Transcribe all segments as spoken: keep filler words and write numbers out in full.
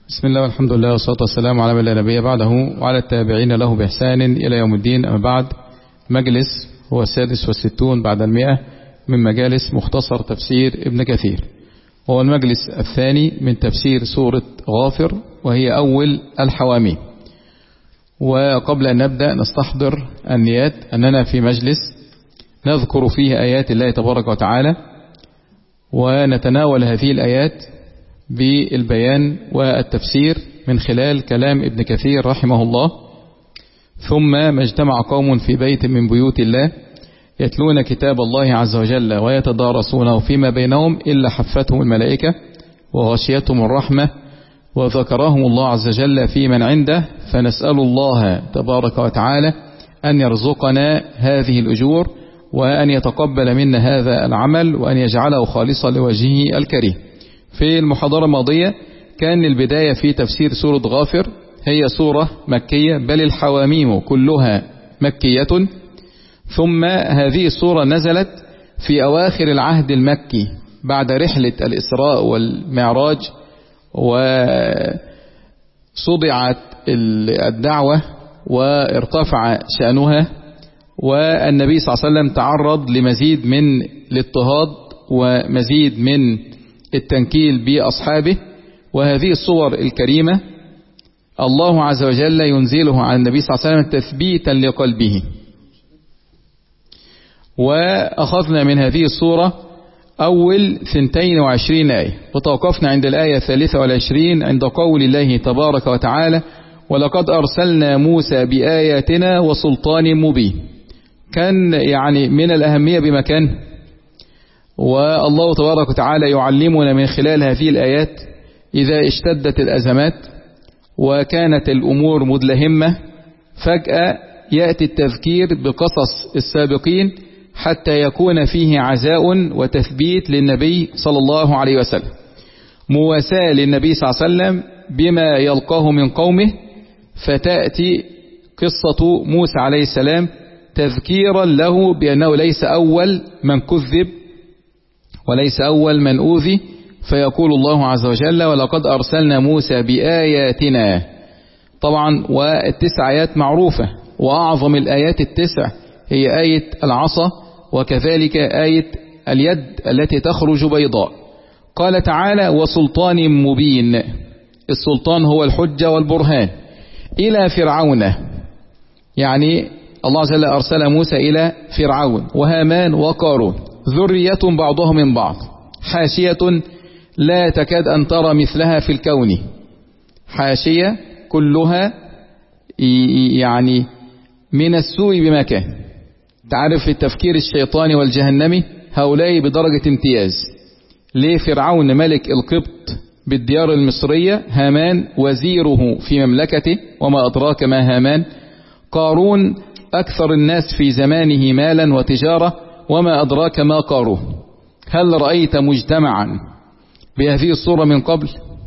بسم الله والحمد لله والصلاة والسلام على من لا نبي بعده وعلى التابعين له بإحسان إلى يوم الدين. أما بعد، مجلس هو السادس والستون بعد المئة من مجالس مختصر تفسير ابن كثير، وهو المجلس الثاني من تفسير سورة غافر، وهي أول الحواميم. وقبل أن نبدأ نستحضر النيات أننا في مجلس نذكر فيه آيات الله تبارك وتعالى، ونتناول هذه الآيات بالبيان والتفسير من خلال كلام ابن كثير رحمه الله. ثم ما اجتمع قوم في بيت من بيوت الله يتلون كتاب الله عز وجل ويتدارسونه فيما بينهم إلا حفتهم الملائكة وغشيتهم الرحمة وذكرهم الله عز وجل في من عنده. فنسأل الله تبارك وتعالى أن يرزقنا هذه الأجور، وأن يتقبل منا هذا العمل، وأن يجعله خالصا لوجهه الكريم. في المحاضرة الماضية كان البداية في تفسير سورة غافر، هي سورة مكية، بل الحواميم كلها مكية. ثم هذه السورة نزلت في أواخر العهد المكي بعد رحلة الإسراء والمعراج، وصدعت الدعوة وارتفع شأنها، والنبي صلى الله عليه وسلم تعرض لمزيد من الاضطهاد ومزيد من التنكيل بأصحابه. وهذه الصور الكريمة الله عز وجل ينزله على النبي صلى الله عليه وسلم تثبيتا لقلبه. وأخذنا من هذه الصورة أول ثنتين وعشرين آية، وتوقفنا عند الآية الثالثة والعشرين عند قول الله تبارك وتعالى: ولقد أرسلنا موسى بآياتنا وسلطان مبين. كان يعني من الأهمية بمكان، والله تبارك وتعالى يعلمنا من خلال هذه الآيات إذا اشتدت الأزمات وكانت الأمور مدلهمة، فجأة يأتي التذكير بقصص السابقين حتى يكون فيه عزاء وتثبيت للنبي صلى الله عليه وسلم، مواساة للنبي صلى الله عليه وسلم بما يلقاه من قومه. فتأتي قصة موسى عليه السلام تذكيرا له بأنه ليس أول من كذب وليس أول من أوذي. فيقول الله عز وجل: ولقد أرسلنا موسى بآياتنا. طبعا والتسع آيات معروفة، وأعظم الآيات التسع هي آية العصا، وكذلك آية اليد التي تخرج بيضاء. قال تعالى: وسلطان مبين. السلطان هو الحجة والبرهان إلى فرعون، يعني الله عز وجل أرسل موسى إلى فرعون وهامان وقارون، ذرية بعضهم من بعض، حاشية لا تكاد أن ترى مثلها في الكون. حاشية كلها يعني من السوء بمكان. تعرف التفكير الشيطاني والجهنمي، هؤلاء بدرجة امتياز. لفرعون ملك القبط بالديار المصرية، هامان وزيره في مملكته، وما أدراك ما هامان. قارون أكثر الناس في زمانه مالا وتجارة، وما أدراك ما قارون. هل رأيت مجتمعا بهذه الصورة من قبل؟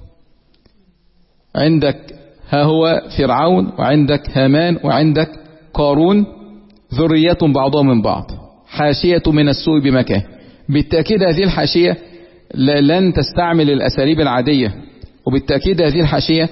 عندك ها هو فرعون، وعندك هامان، وعندك قارون، ذرية بعضهم من بعض، حاشية من السوء بمكان. بالتأكيد هذه الحاشية لن تستعمل الأساليب العادية، وبالتأكيد هذه الحاشية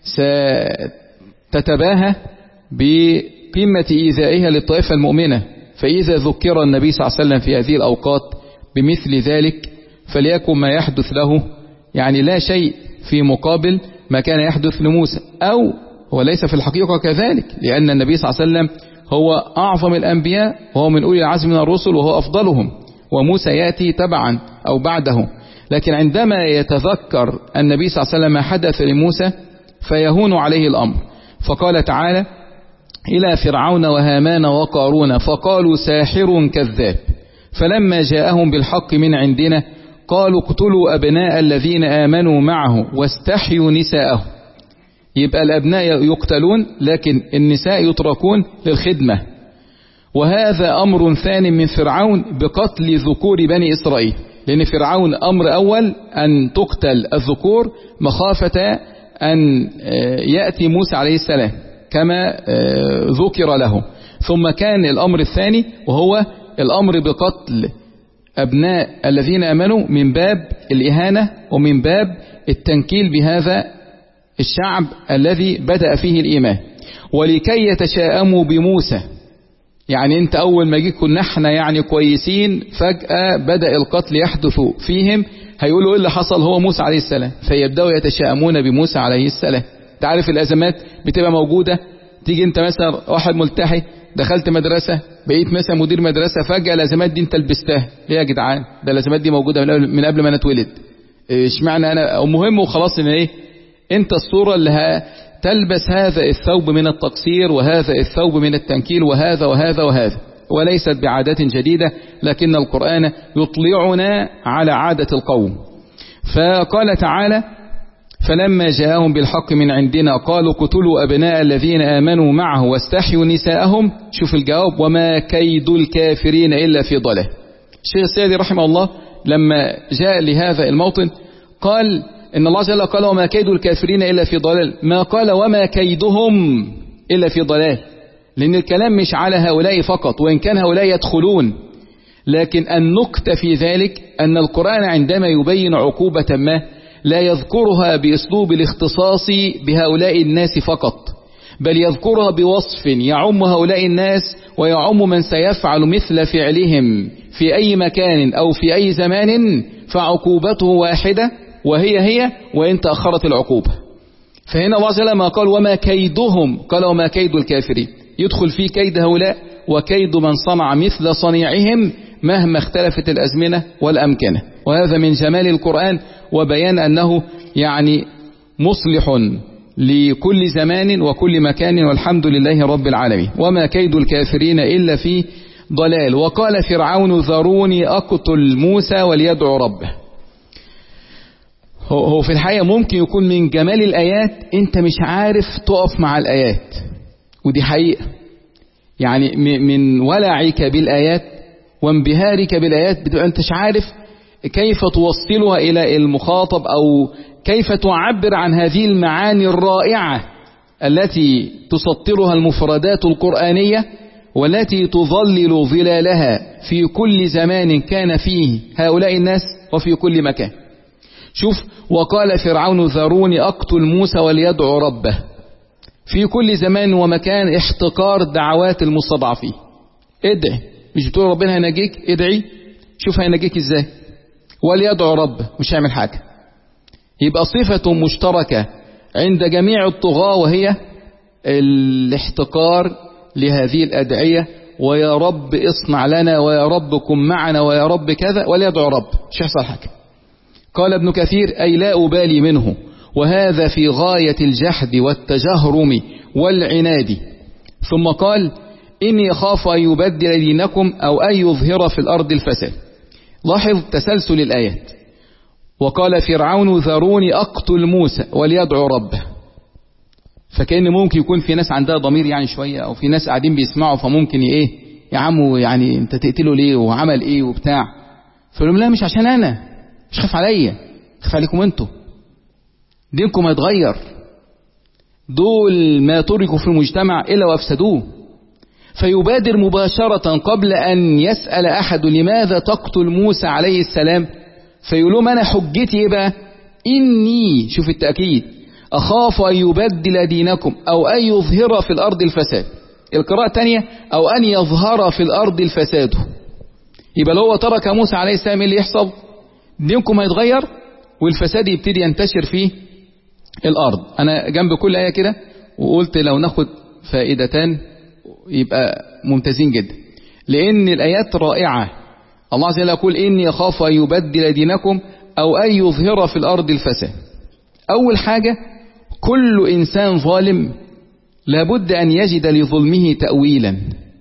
ستتباهى بقمة إيذائها للطائفة المؤمنة. فإذا ذكر النبي صلى الله عليه وسلم في هذه الأوقات بمثل ذلك فليكن ما يحدث له يعني لا شيء في مقابل ما كان يحدث لموسى، أو هو ليس في الحقيقة كذلك، لأن النبي صلى الله عليه وسلم هو أعظم الأنبياء، وهو من أولي العزم من الرسل، وهو أفضلهم، وموسى يأتي تبعا أو بعده. لكن عندما يتذكر النبي صلى الله عليه وسلم ما حدث لموسى فيهون عليه الأمر. فقال تعالى: إلى فرعون وهامان وقارون فقالوا ساحر كذاب، فلما جاءهم بالحق من عندنا قالوا اقتلوا أبناء الذين آمنوا معه واستحيوا نساءهم. يبقى الأبناء يقتلون، لكن النساء يتركون للخدمة. وهذا أمر ثاني من فرعون بقتل ذكور بني إسرائيل، لأن فرعون أمر أول أن تقتل الذكور مخافة أن يأتي موسى عليه السلام كما ذكر له. ثم كان الأمر الثاني وهو الأمر بقتل أبناء الذين آمنوا من باب الإهانة ومن باب التنكيل بهذا الشعب الذي بدأ فيه الإيمان، ولكي يتشاءموا بموسى. يعني انت اول ما جيت كنا احنا يعني كويسين، فجأة بدأ القتل يحدث فيهم، هيقولوا ايه اللي حصل؟ هو موسى عليه السلام، فيبدأوا يتشاءمون بموسى عليه السلام. تعرف الازمات بتبقى موجودة، تيجي انت مثلا واحد ملتحي دخلت مدرسة بقيت مثلا مدير مدرسة، فجأة الازمات دي انت لبستها. ليه يا جدعان؟ ده الازمات دي موجودة من قبل, من قبل ما انا اتولد. اشمعنى انا؟ المهم وخلاص ان ايه، انت الصورة اللي تلبس هذا الثوب من التقصير وهذا الثوب من التنكيل وهذا وهذا وهذا، وليست بعادات جديدة، لكن القرآن يطلعنا على عادة القوم. فقال تعالى: فلما جاءهم بالحق من عندنا قالوا اقتلوا أبناء الذين آمنوا معه واستحيوا نساءهم. شوف الجواب: وما كيد الكافرين إلا في ضلال. الشيخ السيدي رحمه الله لما جاء لهذا الموطن قال إن الله جل قال: وما كيد الكافرين إلا في ضلال، ما قال وما كيدهم إلا في ضلال، لأن الكلام مش على هؤلاء فقط، وإن كان هؤلاء يدخلون، لكن النكتة في ذلك أن القرآن عندما يبين عقوبة ما لا يذكرها بأسلوب الاختصاص بهؤلاء الناس فقط، بل يذكرها بوصف يعم هؤلاء الناس ويعم من سيفعل مثل فعلهم في أي مكان أو في أي زمان، فعقوبته واحدة وهي هي وإن تأخرت العقوبة. فهنا الله جل ما قال وما كيدهم، قال وما كيد الكافرين، يدخل فيه كيد هؤلاء وكيد من صنع مثل صنيعهم مهما اختلفت الأزمنة والأمكنة. وهذا من جمال القرآن وبيان أنه يعني مصلح لكل زمان وكل مكان، والحمد لله رب العالمين. وما كيد الكافرين إلا في ضلال. وقال فرعون: ذروني أقتل موسى وليدعو ربه. هو في الحقيقة ممكن يكون من جمال الآيات انت مش عارف تقف مع الآيات، ودي حقيقة. يعني من ولعك بالآيات وانبهارك بالآيات بتبقى انت مش عارف كيف توصلها إلى المخاطب، أو كيف تعبر عن هذه المعاني الرائعة التي تسطرها المفردات القرآنية، والتي تظلل ظلالها في كل زمان كان فيه هؤلاء الناس وفي كل مكان. شوف: وقال فرعون ذروني أقتل موسى وليدعو ربه. في كل زمان ومكان احتقار دعوات المستضعفين. ادعي، مش بتقول ربنا هينجيك؟ ادعي، شوف هينجيك ازاي. وليدعو ربه، مش هيعمل حاجة. يبقى صفة مشتركة عند جميع الطغاة، وهي الاحتقار لهذه الأدعية، ويا رب اصنع لنا، ويا رب كن معنا، ويا رب كذا، وليدعو رب، مش هيحصل حاجة. قال ابن كثير: أي لا أبالي منه، وهذا في غاية الجحد والتجهرم والعناد. ثم قال: إني أخاف أن يبدل دينكم أو أن يظهر في الأرض الفساد. لاحظ تسلسل الآيات. وقال فرعون ذروني أقتل موسى وليدعو ربه. فكأن ممكن يكون في ناس عندها ضمير يعني شوية، أو في ناس قاعدين بيسمعوا، فممكن إيه يا عم يعني أنت تقتله ليه وعمل إيه وبتاع. فلهم لا، مش عشان أنا، مش خاف عليا، خاف عليكم أنتوا، دينكم هيتغير، دول ما تركوا في المجتمع إلا وأفسدوه. فيبادر مباشرة قبل أن يسأل أحد لماذا تقتل موسى عليه السلام، فيقول لهم أنا حجتي إيه بقى؟ إني، شوف التأكيد، أخاف أن يبدل دينكم أو أن يظهر في الأرض الفساد. القراءة الثانية أو أن يظهر في الأرض الفساد. يبقى لو ترك موسى عليه السلام اللي يحصل، دينكم هيتغير والفساد يبتدي ينتشر في الأرض. أنا جنب كل آية كده وقلت لو ناخد فائدتان يبقى ممتازين جدا، لأن الآيات رائعة. الله عز وجل يقول إني أخاف أن يبدل دينكم أو أن يظهر في الأرض الفساد. أول حاجة، كل إنسان ظالم لابد أن يجد لظلمه تأويلا.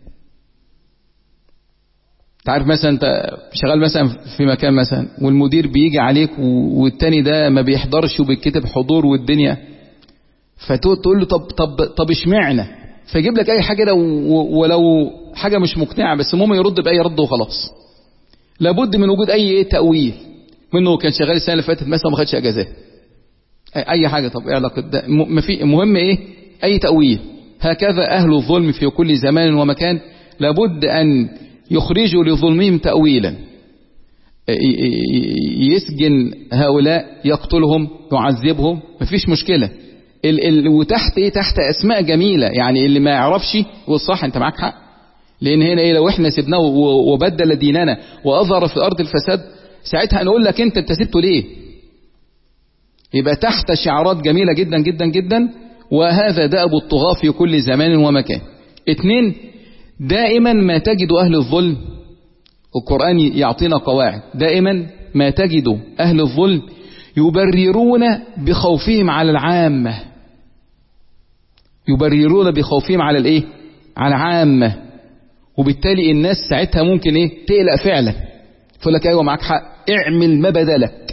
تعرف مثلا أنت شغال مثلا في مكان مثلا، والمدير بيجي عليك والتاني ده ما بيحضرش وبيتكتب حضور والدنيا، فتقول له طب طب طب اشمعنى؟ فيجيب لك أي حاجة ده، ولو حاجة مش مقنعة بس المهم يرد بأي رد وخلاص. لابد من وجود أي تأويل، منه كان شغال السنة اللي فاتت مثلا ما خدش أجازات، أي حاجة. طب إيه علاقة ده؟ المهم إيه؟ أي تأويل. هكذا أهل الظلم في كل زمان ومكان لابد أن يخرجوا لظلمهم تأويلا، يسجن هؤلاء، يقتلهم، يعذبهم، مفيش مشكلة، ال ال وتحت ايه؟ تحت اسماء جميلة. يعني اللي ما يعرفش والصح انت معاك حق، لان هنا ايه؟ لو احنا سيبناه وبدل ديننا واظهر في الارض الفساد، ساعتها هنقول لك انت انت سبته ليه؟ يبقى تحت شعارات جميلة جدا جدا جدا، وهذا دأب الطغاة في كل زمان ومكان. اتنين، دائما ما تجد أهل الظلم، القرآن يعطينا قواعد، دائما ما تجد أهل الظلم يبررون بخوفهم على العامة، يبررون بخوفهم على الايه؟ على العامة، وبالتالي الناس ساعتها ممكن ايه؟ تقلق فعلا، تقول لك ايوه معاك حق، اعمل ما بدلك.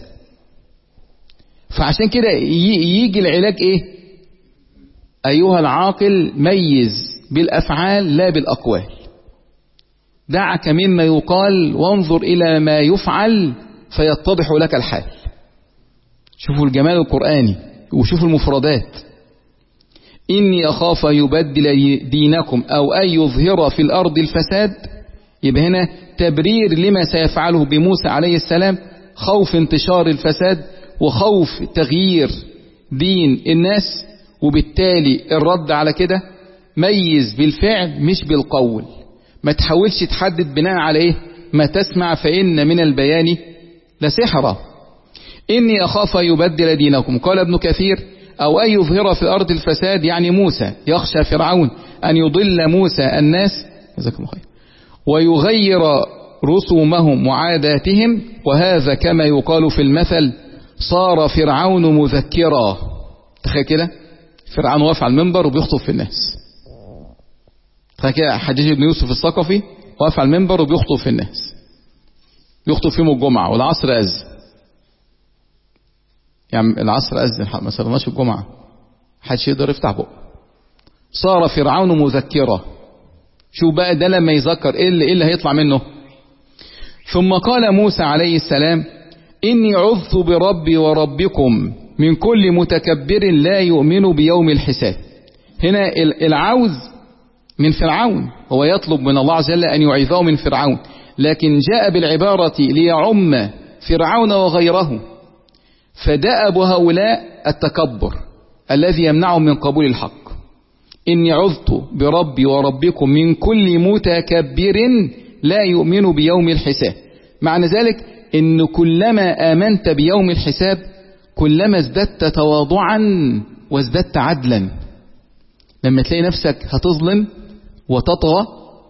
فعشان كده يجي العلاج ايه؟ ايها العاقل ميز بالافعال لا بالاقوال، دعك مما يقال وانظر الى ما يفعل فيتضح لك الحال. شوفوا الجمال القرآني وشوفوا المفردات. إني أخاف يبدل دينكم أو أن يظهر في الأرض الفساد. يبقى هنا تبرير لما سيفعله بموسى عليه السلام، خوف انتشار الفساد وخوف تغيير دين الناس، وبالتالي الرد على كده ميز بالفعل مش بالقول. ما تحاولش تحدد بناء على ايه؟ ما تسمع فإن من البيان لسحرا. إني أخاف يبدل دينكم. قال ابن كثير أو أن يظهر في الأرض الفساد، يعني موسى يخشى فرعون أن يضل موسى الناس، جزاكم الله خير، ويغير رسومهم وعاداتهم، وهذا كما يقال في المثل صار فرعون مذكرا. تخيل كده فرعون واقف على المنبر وبيخطب في الناس. تخيل كده حجاج بن يوسف الثقفي واقف على المنبر وبيخطب في الناس، يخطب فيهم الجمعة والعصر أذن. يعني العصر أذن ما صلناش الجمعة، محدش يقدر يفتح بقه. صار فرعون مذكرا. شو بقى ده لما يذكر ايه اللي, إيه اللي هيطلع منه؟ ثم قال موسى عليه السلام إني عذت بربي وربكم من كل متكبر لا يؤمن بيوم الحساب. هنا العوذ من فرعون، هو يطلب من الله عز وجل أن يعيذه من فرعون، لكن جاء بالعبارة ليعم فرعون وغيره. فدأب هؤلاء التكبر الذي يمنعهم من قبول الحق. إني عذت بربي وربكم من كل متكبر لا يؤمن بيوم الحساب. معنى ذلك إن كلما آمنت بيوم الحساب كلما ازددت تواضعا وازددت عدلا. لما تلاقي نفسك هتظلم وتطغى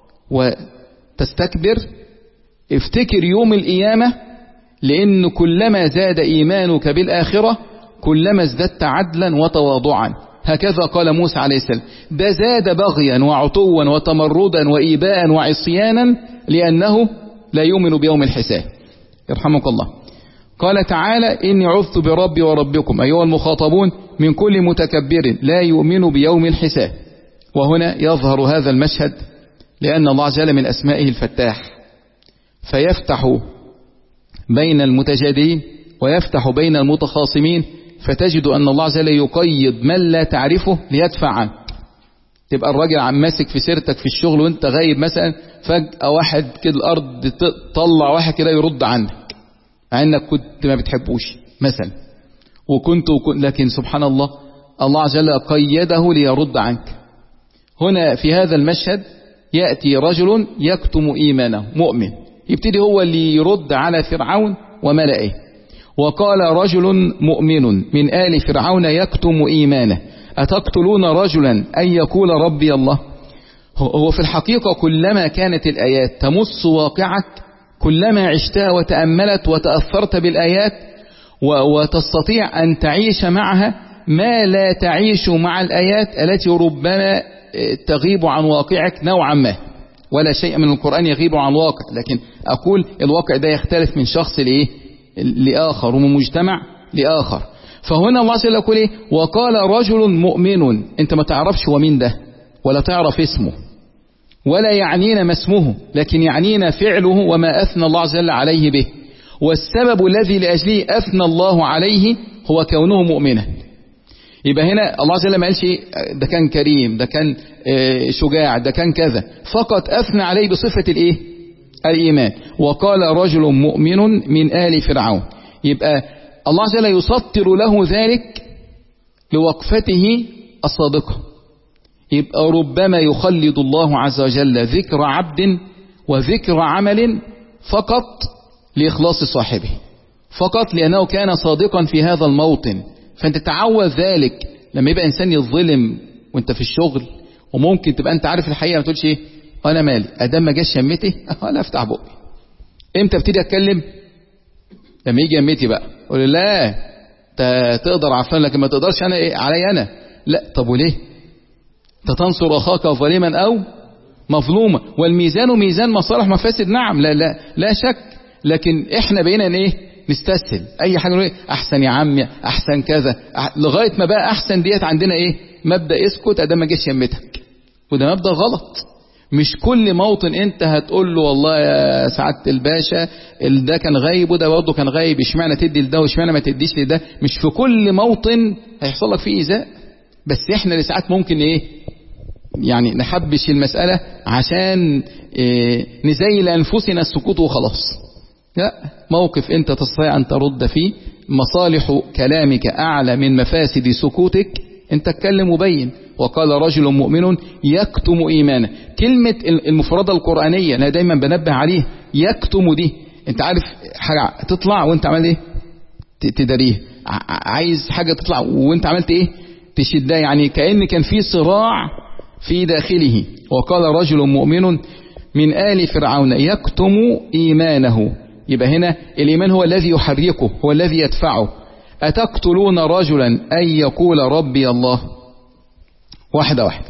وتستكبر، افتكر يوم القيامة، لأن كلما زاد إيمانك بالآخرة كلما ازددت عدلا وتواضعا. هكذا قال موسى عليه السلام، ده زاد بغيا وعتوا وتمردا وإيباء وعصيانا لأنه لا يؤمن بيوم الحساب. يرحمك الله. قال تعالى إني عذت بربي وربكم أيها المخاطبون من كل متكبر لا يؤمن بيوم الحساب. وهنا يظهر هذا المشهد لأن الله عز وجل من أسمائه الفتاح، فيفتح بين المتجادلين ويفتح بين المتخاصمين، فتجد أن الله عز وجل يقيد من لا تعرفه ليدفع عنك. تبقى الراجل عم ماسك في سيرتك في الشغل وانت غايب مثلا، فجأة واحد كده الأرض تطلع واحد كده يرد عنك مع انك كنت ما بتحبوش مثلا، وكنت, وكنت لكن سبحان الله الله عز وجل قيده ليرد عنك. هنا في هذا المشهد يأتي رجل يكتم إيمانه مؤمن، يبتدي هو اللي يرد على فرعون وملئه. وقال رجل مؤمن من آل فرعون يكتم إيمانه أتقتلون رجلا أن يقول ربي الله. هو في الحقيقة كلما كانت الآيات تمس واقعك كلما عشتها وتأملت وتأثرت بالآيات وتستطيع أن تعيش معها ما لا تعيش مع الآيات التي ربما تغيب عن واقعك نوعا ما. ولا شيء من القرآن يغيب عن واقع، لكن أقول الواقع ده يختلف من شخص لإيه لآخر ومن مجتمع لآخر. فهنا الله سيقول يقول إيه؟ وقال رجل مؤمن. أنت ما تعرفش هو مين ده ولا تعرف اسمه ولا يعنينا ما اسمه، لكن يعنينا فعله وما أثنى الله عز وجل عليه به. والسبب الذي لأجله أثنى الله عليه هو كونه مؤمنا. يبقى هنا الله عز وجل ما قالش ده كان كريم، ده كان شجاع، ده كان كذا، فقط أثنى عليه بصفة الإيه؟ الإيمان. وقال رجل مؤمن من آل فرعون. يبقى الله عز وجل يسطر له ذلك لوقفته الصادقة. يبقى ربما يخلد الله عز وجل ذكر عبد وذكر عمل فقط لإخلاص صاحبه، فقط لأنه كان صادقا في هذا الموطن. فأنت تعود ذلك لما يبقى إنسان يظلم وانت في الشغل، وممكن تبقى انت عارف الحقيقة ما تقولش ايه انا مالي ادام ما جاش شمتي انا افتح بقي. امتى ابتدي اتكلم؟ لما يجي يمتي بقى قول لا انت تقدر عفان لكن ما تقدرش انا ايه علي انا. لا طب وليه؟ انت تنصر اخاك ظالما او مظلوما، والميزان ميزان مصالح مفاسد. نعم لا لا لا شك، لكن احنا بقينا ايه نستسهل اي حاجه نقول احسن يا عمي احسن كذا، لغايه ما بقى احسن ديت عندنا ايه مبدا اسكت ادام ما جاش يمتك. وده مبدا غلط. مش كل موطن انت هتقول له والله يا سعاده الباشا ده كان غايب وده برضه كان غايب، اشمعنى تدي لده واشمعنى ما تديش لده. مش في كل موطن هيحصل لك فيه ايذاء، بس احنا لساعات ممكن ايه يعني نحبش المساله عشان إيه نزيل انفسنا السكوت وخلاص. لا، موقف انت تستطيع ان ترد فيه، مصالح كلامك اعلى من مفاسد سكوتك، انت اتكلم وبين. وقال رجل مؤمن يكتم ايمانه. كلمة المفردة القرآنية انا دايما بنبه عليه، يكتم دي انت عارف حاجة تطلع وانت عملت ايه تداريه، عايز حاجة تطلع وانت عملت ايه تشدها، يعني كأن كان في صراع في داخله. وقال رجل مؤمن من آل فرعون يكتم إيمانه. يبقى هنا الإيمان هو الذي يحركه، هو الذي يدفعه. أتقتلون رجلا أن يقول ربي الله؟ واحدة واحدة.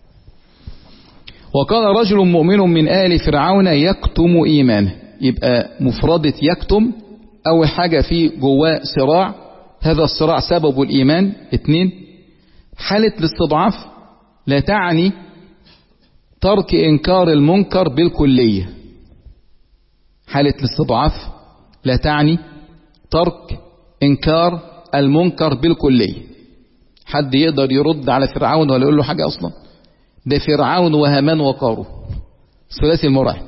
وقال رجل مؤمن من آل فرعون يكتم إيمانه. يبقى مفردة يكتم أول حاجة في جواه صراع، هذا الصراع سبب الإيمان. اثنين، حالة الاستضعاف لا تعني ترك إنكار المنكر بالكلية. حالة الاستضعاف لا تعني ترك إنكار المنكر بالكلية. حد يقدر يرد على فرعون ولا يقول له حاجة أصلا؟ ده فرعون وهامان وقارون ثلاثي المرعب.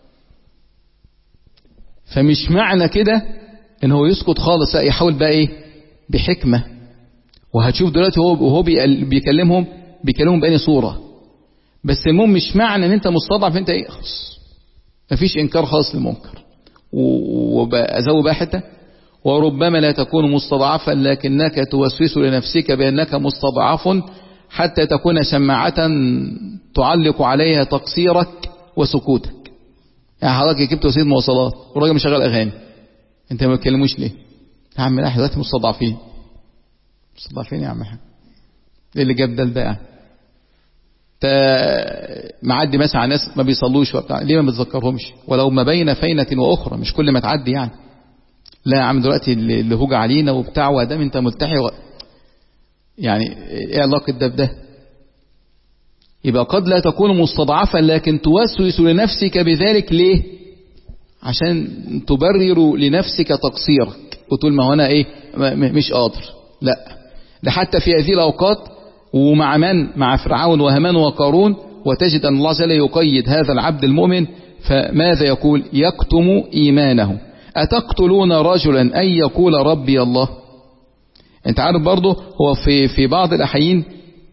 فمش معنى كده إن هو يسكت خالص، لا يحاول بقى إيه بحكمة. وهتشوف دلوقتي هو وهو بيكلمهم بيكلمهم بأي صورة. بس المهم مش معنى ان انت مستضعف انت ايه خلاص مفيش انكار خاص للمنكر. وازود بقى حته، وربما لا تكون مستضعفا لكنك توسوس لنفسك بانك مستضعف حتى تكون شماعة تعلق عليها تقصيرك وسكوتك. يعني حضرتك جبت وسيله مواصلات والراجل مشغل اغاني، انت ما بتكلموش ليه؟ يا عم لا احنا دلوقتي مستضعفين. مستضعفين يا عم احنا ايه اللي جاب ده ده يعني؟ معدي مثلا على ناس ما بيصلوش وبتاع، ليه ما بتذكرهمش؟ ولو ما بين فينة واخرى، مش كل ما تعدي يعني. لا يا عم دلوقتي اللي هوج علينا وبتاع وادام انت ملتحي و... يعني ايه علاقه ده بده؟ يبقى قد لا تكون مستضعفا لكن توسوس لنفسك بذلك. ليه؟ عشان تبرر لنفسك تقصيرك وتقول ما هو انا ايه مش قادر. لا، ده حتى في هذه الاوقات ومع من؟ مع فرعون وهامان وقارون. وتجد أن الله جل يقيد هذا العبد المؤمن، فماذا يقول؟ يكتم إيمانه. أتقتلون رجلا أن يقول ربي الله؟ أنت عارف برضه هو في في بعض الأحيان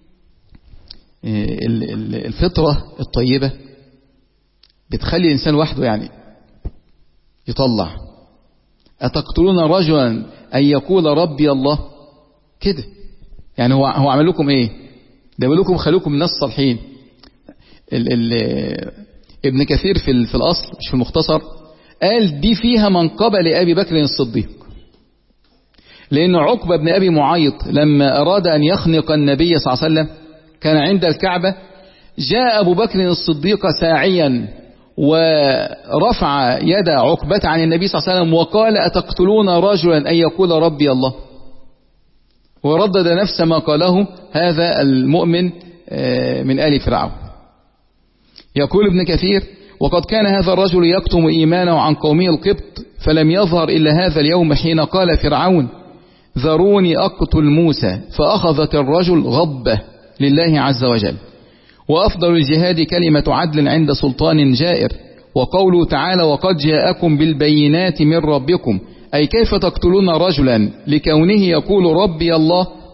الفطرة الطيبة بتخلي الإنسان وحده يعني يطلع. أتقتلون رجلا أن يقول ربي الله؟ كده يعني هو هو عمل لكم ايه؟ ده بيقول لكم خلوكم الناس صالحين. ال ال ابن كثير في في الاصل مش في المختصر قال دي فيها منقبة لأبي بكر الصديق، لأن عقبة بن أبي معيط لما أراد أن يخنق النبي صلى الله عليه وسلم كان عند الكعبة، جاء أبو بكر الصديق ساعيا ورفع يد عقبة عن النبي صلى الله عليه وسلم وقال أتقتلون رجلا أن يقول ربي الله؟ وردد نفس ما قاله هذا المؤمن من آل فرعون. يقول ابن كثير وقد كان هذا الرجل يكتم إيمانه عن قومه القبط فلم يظهر إلا هذا اليوم حين قال فرعون ذروني أقتل موسى، فأخذت الرجل غضبة لله عز وجل. وأفضل الجهاد كلمة عدل عند سلطان جائر. وقوله تعالى وقد جاءكم بالبينات من ربكم، أي كيف تقتلون رجلا لكونه يقول ربي الله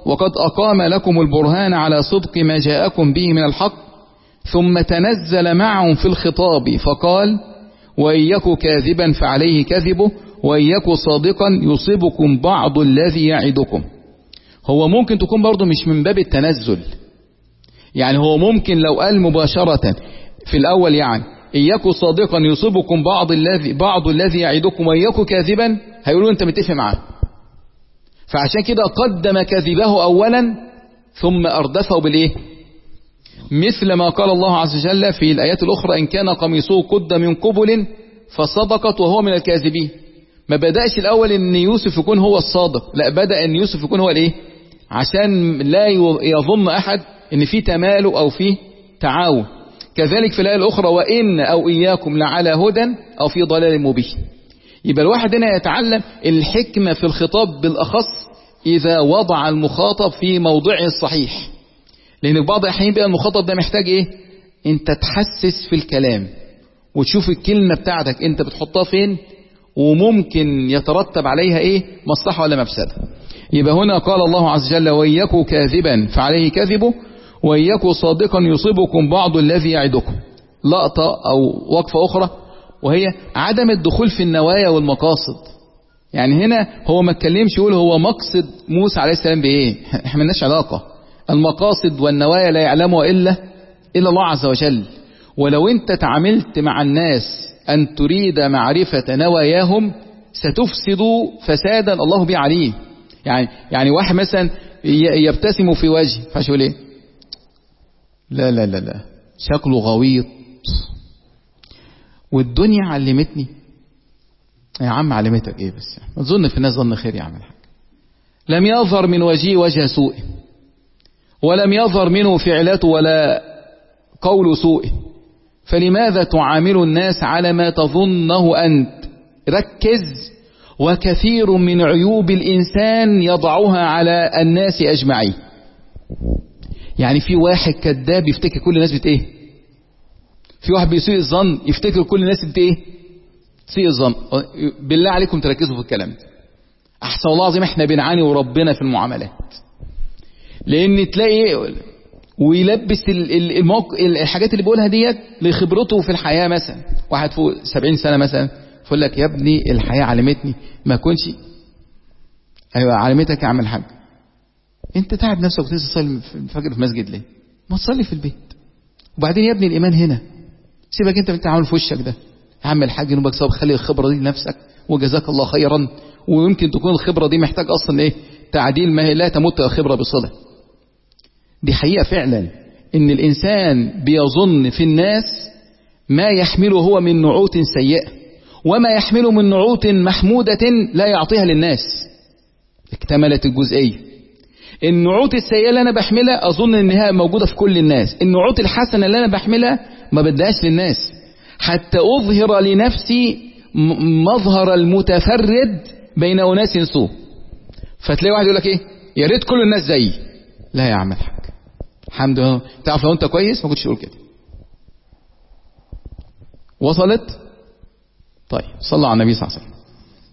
وقد أقام لكم البرهان على صدق ما جاءكم به من الحق، ثم تنزل معهم في الخطاب فقال وإن يك كاذبا فعليه كذبه وإن يك صادقا يصيبكم بعض الذي يعدكم. هو ممكن تكون برضو مش من باب التنزل، يعني هو ممكن لو قال مباشرة في الأول يعني إن يك صادقا يصيبكم بعض الذي بعض الذي يعدكم وإن يك كاذبا هيقولوا أنت متفق معاه، فعشان كده قدم كذبه أولا ثم أردفه بالإيه؟ مثل ما قال الله عز وجل في الآيات الأخرى إن كان قميصه قد من قبل فصدقت وهو من الكاذبين. ما بدأش الأول إن يوسف يكون هو الصادق، لا بدأ إن يوسف يكون هو الإيه؟ عشان لا يظن أحد إن في تماله أو في تعاون. كذلك في الآية الأخرى وإن أو إياكم لعلى هدى أو في ضلال مبين. يبقى الواحد هنا يتعلم الحكمة في الخطاب بالأخص إذا وضع المخاطب في موضعه الصحيح، لأن بعض الأحيان بقى المخاطب ده محتاج إيه؟ أنت تحسس في الكلام وتشوف الكلمة بتاعتك أنت بتحطها فين وممكن يترتب عليها إيه؟ مصلحة ولا مفسدة. يبقى هنا قال الله عز وجل وإن يك كاذبا فعليه كذبه وإن يك صادقا يصيبكم بعض الذي يعدكم. لقطة أو وقفة أخرى وهي عدم الدخول في النوايا والمقاصد. يعني هنا هو ما اتكلمش يقول هو مقصد موسى عليه السلام بإيه، احنا مالناش علاقة. المقاصد والنوايا لا يعلمها إلا إلا الله عز وجل. ولو انت تعاملت مع الناس أن تريد معرفة نواياهم ستفسد فسادا الله به عليه. يعني يعني واحد مثلا يبتسم في وجه فاش يقول ايه؟ لا لا لا لا شكله غويط والدنيا علمتني. يا عم علمتك ايه بس؟ يعني ما تظن في الناس ظن خير يا عم الحاج. لم يظهر من وجهه وجه سوء ولم يظهر منه فعلته ولا قول سوء، فلماذا تعامل الناس على ما تظنه أنت؟ ركز، وكثير من عيوب الإنسان يضعها على الناس أجمعين. يعني في واحد كذاب يفتكر كل الناس بت ايه؟ في واحد بيسيء الظن يفتكر كل الناس بت ايه؟ تسيء الظن. بالله عليكم تركزوا في الكلام ده. احسن الله العظيم احنا بنعاني وربنا في المعاملات، لان تلاقي ويلبس الموقع الحاجات اللي بيقولها ديت لخبرته في الحياة. مثلا واحد فوق سبعين سنة مثلا يقول لك يا ابني الحياة علمتني ما كنش. ايوه علمتك يا عم الحاج. انت تعب نفسك وتصلي الفجر في مسجد ليه؟ ما تصلي في البيت. وبعدين يا ابني الايمان هنا سيبك انت انت عامل في وشك ده يا عم الحاج، نبقى صاب خلي الخبرة دي لنفسك وجزاك الله خيرا. ويمكن تكون الخبرة دي محتاج اصلا ايه؟ تعديل، ما هي لا تمت الخبرة بصلة. دي حقيقة فعلا ان الانسان بيظن في الناس ما يحمله هو من نعوت سيئة وما يحمله من نعوت محمودة لا يعطيها للناس. اكتملت الجزئية. النعوت السيئة اللي انا بحملها اظن انها موجودة في كل الناس، النعوت الحسنة اللي انا بحملها ما بدهاش للناس حتى اظهر لنفسي مظهر المتفرد بين اناس سوء. فتلاقي واحد يقول لك ايه؟ يا ريت كل الناس زيي. لا يا عم الحاج الحمد لله، تعرف لو انت كويس ما كنتش تقول كده. وصلت؟ طيب صلوا على النبي صلى الله عليه وسلم.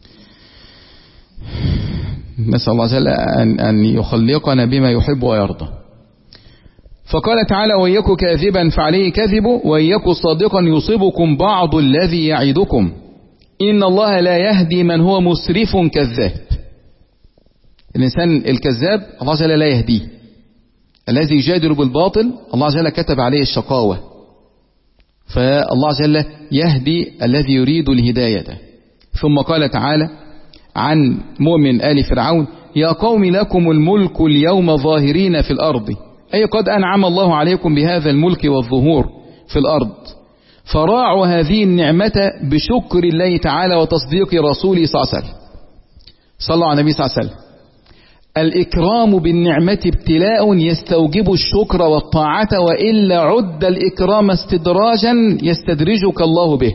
نسأل الله جل أن, أن يخلقنا بما يحب ويرضى. فقال تعالى وإن يك كاذبا فعليه كذبه وإن يك صادقا يصيبكم بعض الذي يعدكم إن الله لا يهدي من هو مسرف كذاب. الإنسان الكذاب الله جل لا يهديه. الذي يجادل بالباطل الله جل كتب عليه الشقاوة، فالله جل يهدي الذي يريد الهداية. ثم قال تعالى عن مؤمن آل فرعون يا قوم لكم الملك اليوم ظاهرين في الأرض، أي قد أنعم الله عليكم بهذا الملك والظهور في الأرض، فراعوا هذه النعمة بشكر الله تعالى وتصديق رسوله صلى الله عليه وسلم. صلى على النبي صلى الله عليه وسلم. الإكرام بالنعمة ابتلاء يستوجب الشكر والطاعة، وإلا عد الإكرام استدراجا يستدرجك الله به.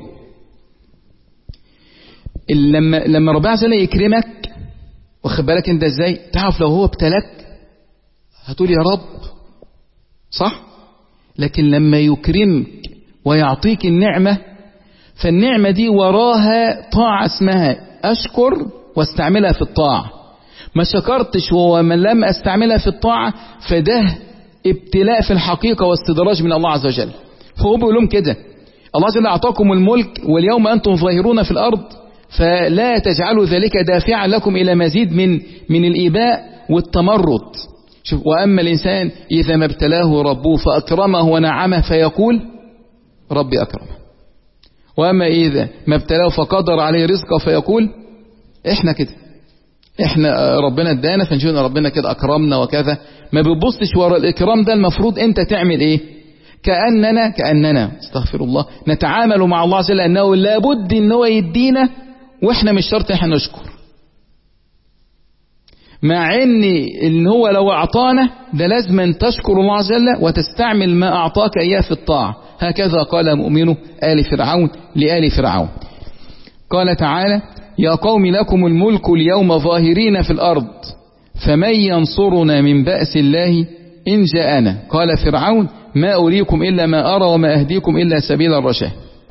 لما لما ربنا عز وجل يكرمك واخد بالك انت ازاي؟ تعرف لو هو ابتلاك هتقول يا رب صح، لكن لما يكرمك ويعطيك النعمة فالنعمة دي وراها طاعة اسمها أشكر واستعملها في الطاعة. ما شكرتش ومن لم أستعملها في الطاعة فده ابتلاء في الحقيقة واستدراج من الله عز وجل. فهو بيقول لهم كده: الله عز وجل أعطاكم الملك واليوم أنتم ظاهرون في الأرض، فلا تجعلوا ذلك دافعا لكم إلى مزيد من من الإيباء والتمرد. شوف: وأما الإنسان إذا ما ابتلاه ربه فأكرمه ونعمه فيقول ربي أكرمه، وأما إذا ما ابتلاه فقدر عليه رزقه فيقول إحنا كده، إحنا ربنا ادانا فنشوف إن ربنا كده أكرمنا وكذا. ما بتبصش ورا الإكرام ده. المفروض أنت تعمل إيه؟ كأننا كأننا استغفر الله نتعامل مع الله عز وجل أنه لابد إن هو يدينا وإحنا مش شرط إحنا نشكر، مع إن إن هو لو أعطانا ده لازم أن تشكر الله عز وجل وتستعمل ما أعطاك إياه في الطاعة. هكذا قال مؤمنو آل فرعون لآل فرعون. قال تعالى: يا قوم لكم الملك اليوم ظاهرين في الأرض فمن ينصرنا من بأس الله إن جاءنا. قال فرعون: ما أريكم إلا ما أرى وما أهديكم إلا سبيل الرشاد.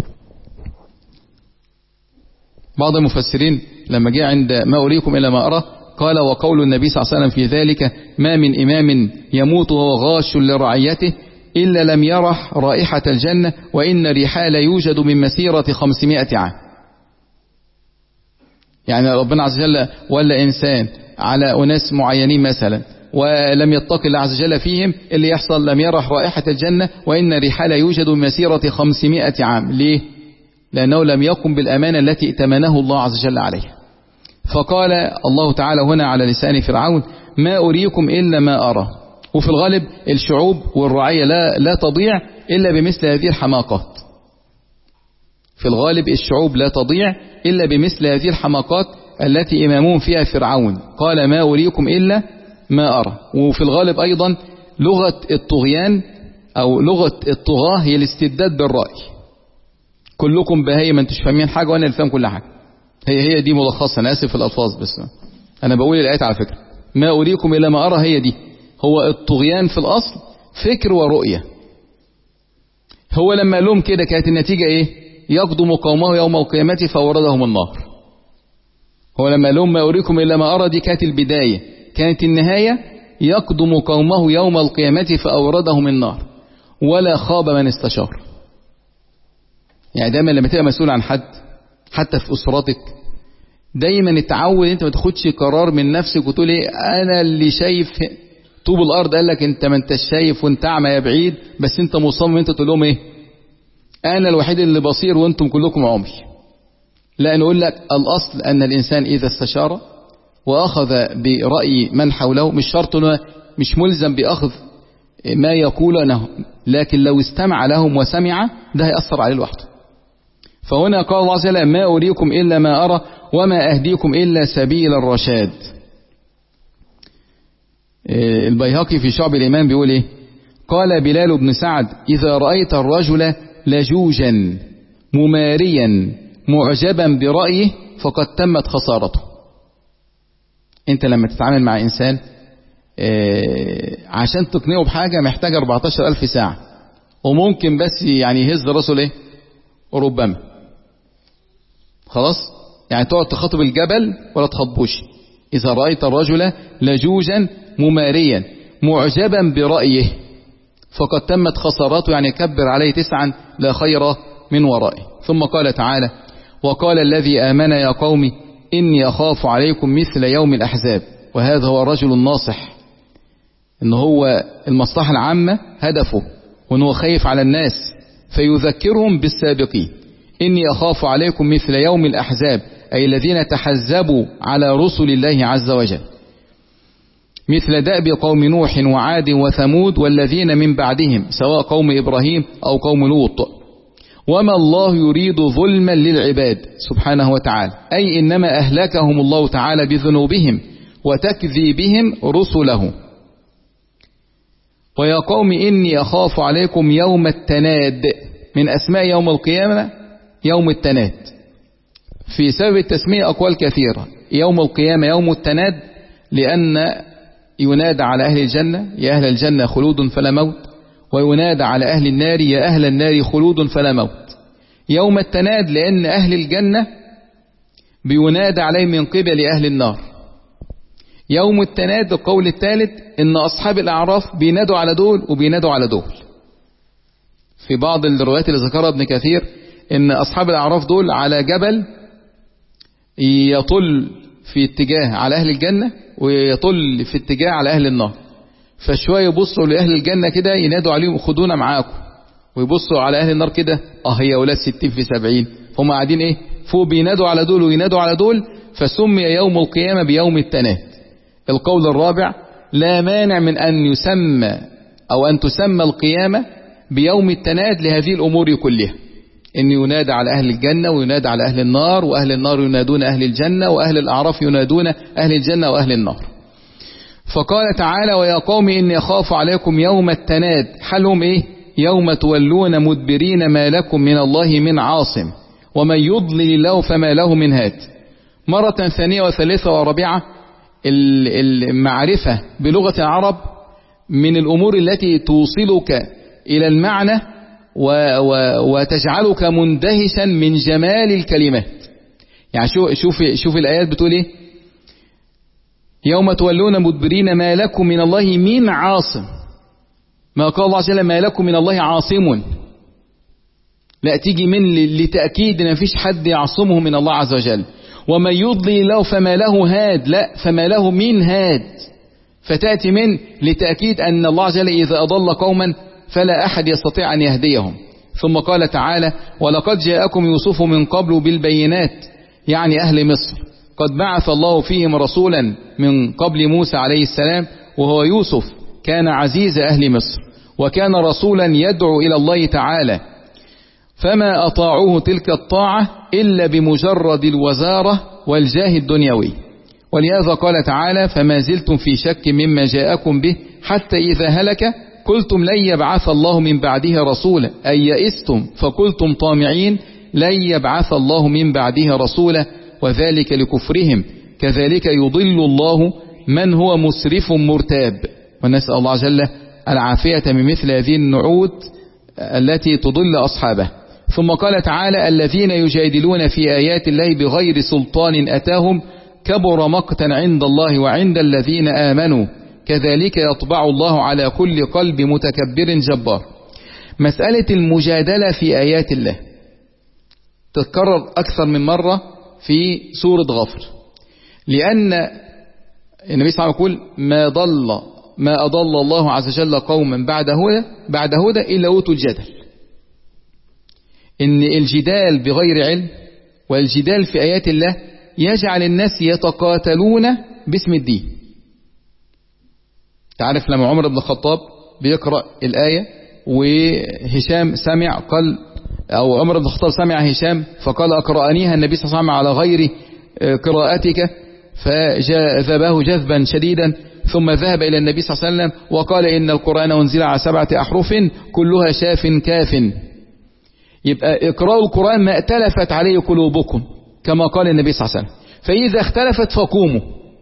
بعض المفسرين لما جاء عند ما أريكم إلا ما أرى قال: وقول النبي صلى الله عليه وسلم في ذلك: ما من إمام يموت وهو غاش لرعيته إلا لم يرح رائحة الجنة وإن ريحها لا يوجد من مسيرة خمسمائة عام. يعني ربنا عز وجل ولا إنسان على أناس معينين مثلا ولم يتقي الله عز وجل فيهم، اللي يحصل لم يرح رائحة الجنة وإن ريحها لا يوجد من مسيرة خمسمائة عام. ليه؟ لأنه لم يقم بالأمانة التي ائتمنه الله عز وجل عليها. فقال الله تعالى هنا على لسان فرعون: ما أريكم إلا ما أرى. وفي الغالب الشعوب والرعية لا, لا تضيع إلا بمثل هذه الحماقات. في الغالب الشعوب لا تضيع إلا بمثل هذه الحماقات التي إمامهم فيها فرعون. قال: ما أريكم إلا ما أرى. وفي الغالب أيضا لغة الطغيان أو لغة الطغاة هي الاستبداد بالرأي. كلكم بهايم، ما انتوش فاهمين حاجة وأنا اللي فاهم كل حاجة. هي هي دي ملخصة. أنا آسف في الألفاظ بس أنا بقول الآيات على فكرة. ما أريكم إلا ما أرى هي دي. هو الطغيان في الأصل فكر ورؤية. هو لما لهم كده كانت النتيجة إيه؟ يقدم قومه يوم القيامة فوردهم النار. هو لما لهم ما أريكم إلا ما أرى دي كانت البداية. كانت النهاية يقدم قومه يوم القيامة فأوردهم النار. ولا خاب من استشار. يعني دايما لما تبقى مسؤول عن حد حتى في أسرتك دايما اتعود انت ما تاخدش قرار من نفسك وتقول ايه انا اللي شايف طوب الارض. قال لك انت ما انت شايف وانت اعمى يا بعيد، بس انت مصمم انت تقول لهم ايه انا الوحيد اللي بصير وانتم كلكم عمي. لا، نقول لك الاصل ان الانسان اذا استشار واخذ برأي من حوله، مش شرط انه مش ملزم باخذ ما يقولونه، لكن لو استمع لهم وسمع ده هيأثر عليه لوحده. فهنا قال الله عز وجل: ما أريكم إلا ما أرى وما أهديكم إلا سبيل الرشاد. البيهقي في شعب الإيمان بيقول إيه؟ قال بلال بن سعد: إذا رأيت الرجل لجوجا مماريا معجبا برأيه فقد تمت خسارته. انت لما تتعامل مع إنسان عشان تقنعه بحاجة محتاج أربعتاشر ألف ساعة، وممكن بس يعني يهز راسه ليه ربما خلاص، يعني تقعد تخاطب الجبل ولا تخاطبوش. إذا رأيت الرجل لجوجا مماريا معجبا برأيه فقد تمت خسارته، يعني كبر عليه تسعا لا خير من ورائه. ثم قال تعالى: وقال الذي آمن يا قوم إني أخاف عليكم مثل يوم الأحزاب. وهذا هو الرجل الناصح، إن هو المصلحة العامة هدفه، وإن هو خايف على الناس فيذكرهم بالسابقين. إني أخاف عليكم مثل يوم الأحزاب، أي الذين تحزبوا على رسل الله عز وجل، مثل دأب قوم نوح وعاد وثمود والذين من بعدهم، سواء قوم إبراهيم أو قوم لوط. وما الله يريد ظلما للعباد سبحانه وتعالى، أي إنما أهلكهم الله تعالى بذنوبهم وتكذيبهم رسله. ويا قوم إني أخاف عليكم يوم التناد، من أسماء يوم القيامة يوم التناد. في سبب التسمية أقوال كثيرة. يوم القيامة يوم التناد لأن ينادى على أهل الجنة يا أهل الجنة خلود فلا موت، وينادى على أهل النار يا أهل النار خلود فلا موت. يوم التناد لأن أهل الجنة بينادى عليهم من قبل أهل النار. يوم التناد القول الثالث ان اصحاب الاعراف بينادوا على دول وبينادوا على دول. في بعض الروايات اللي ذكرها ابن كثير ان اصحاب الاعراف دول على جبل يطل في اتجاه على اهل الجنة ويطل في اتجاه على اهل النار، فشوية يبصوا لاهل الجنة كده ينادوا عليهم خدونا معاكم، ويبصوا على اهل النار كده اه يا ولاد ستين في سبعين، هم قاعدين ايه فوق بينادوا على دول وينادوا على دول، فسمي يوم القيامة بيوم التناد. القول الرابع لا مانع من ان يسمى او ان تسمى القيامة بيوم التناد لهذه الامور كلها، ان ينادى على اهل الجنة وينادى على اهل النار، واهل النار ينادون اهل الجنة، واهل الاعراف ينادون اهل الجنة واهل النار. فقال تعالى ويا قوم اني اخاف عليكم يوم التناد، حالهم ايه؟ يوم تولون مدبرين ما لكم من الله من عاصم ومن يضلل الله فما له من هاد. مرة ثانية وثالثة ورابعة المعرفة بلغة العرب من الامور التي توصلك الى المعنى وتجعلك مندهشا من جمال الكلمات. يعني شوف شوف شوف الايات بتقول ايه؟ يوم تولون مدبرين ما لكم من الله من عاصم، ما قال الله عز وجل ما لكم من الله عاصم، لا تيجي من لتأكيد ان مفيش حد يعصمه من الله عز وجل. ومن يضلل الله فما له هاد، لا فما له من هاد، فتأتي من لتأكيد ان الله عز وجل اذا اضل قوما فلا احد يستطيع ان يهديهم. ثم قال تعالى ولقد جاءكم يوسف من قبل بالبينات، يعني اهل مصر، قد بعث الله فيهم رسولا من قبل موسى عليه السلام وهو يوسف، كان عزيز أهل مصر وكان رسولا يدعو إلى الله تعالى، فما أطاعوه تلك الطاعة إلا بمجرد الوزارة والجاه الدنيوي. ولهذا قال تعالى فما زلتم في شك مما جاءكم به حتى إذا هلك قلتم لن يبعث الله من بعده رسولا، أي يئستم فقلتم طامعين لن يبعث الله من بعده رسولا، وذلك لكفرهم كذلك يضل الله من هو مسرف مرتاب. ونسأل الله جل العافية من مثل هذه النعوت التي تضل أصحابه. ثم قال تعالى الذين يجادلون في آيات الله بغير سلطان أتاهم كبر مقتا عند الله وعند الذين آمنوا كذلك يطبع الله على كل قلب متكبر جبار. مسألة المجادلة في آيات الله تتكرر أكثر من مرة في سورة غفر، لأن النبي صلى الله عليه وسلم يقول ما ضل ما أضل الله عز وجل قوما بعد هدى بعد هدى إلا أوتوا الجدل. إن الجدال بغير علم والجدال في آيات الله يجعل الناس يتقاتلون باسم الدين. تعرف لما عمر بن الخطاب بيقرأ الآية وهشام سمع قال أو عمر بن الخطاب سمع هشام فقال أقرأنيها النبي صلى الله عليه وسلم على غير قراءتك، فجذبه جذبا شديدا، ثم ذهب إلى النبي صلى الله عليه وسلم وقال إن القرآن أنزل على سبعة أحرف كلها شاف كاف. يبقى اقرأوا القرآن ما ائتلفت عليه قلوبكم كما قال النبي صلى الله عليه وسلم، فإذا اختلفت فقوموا.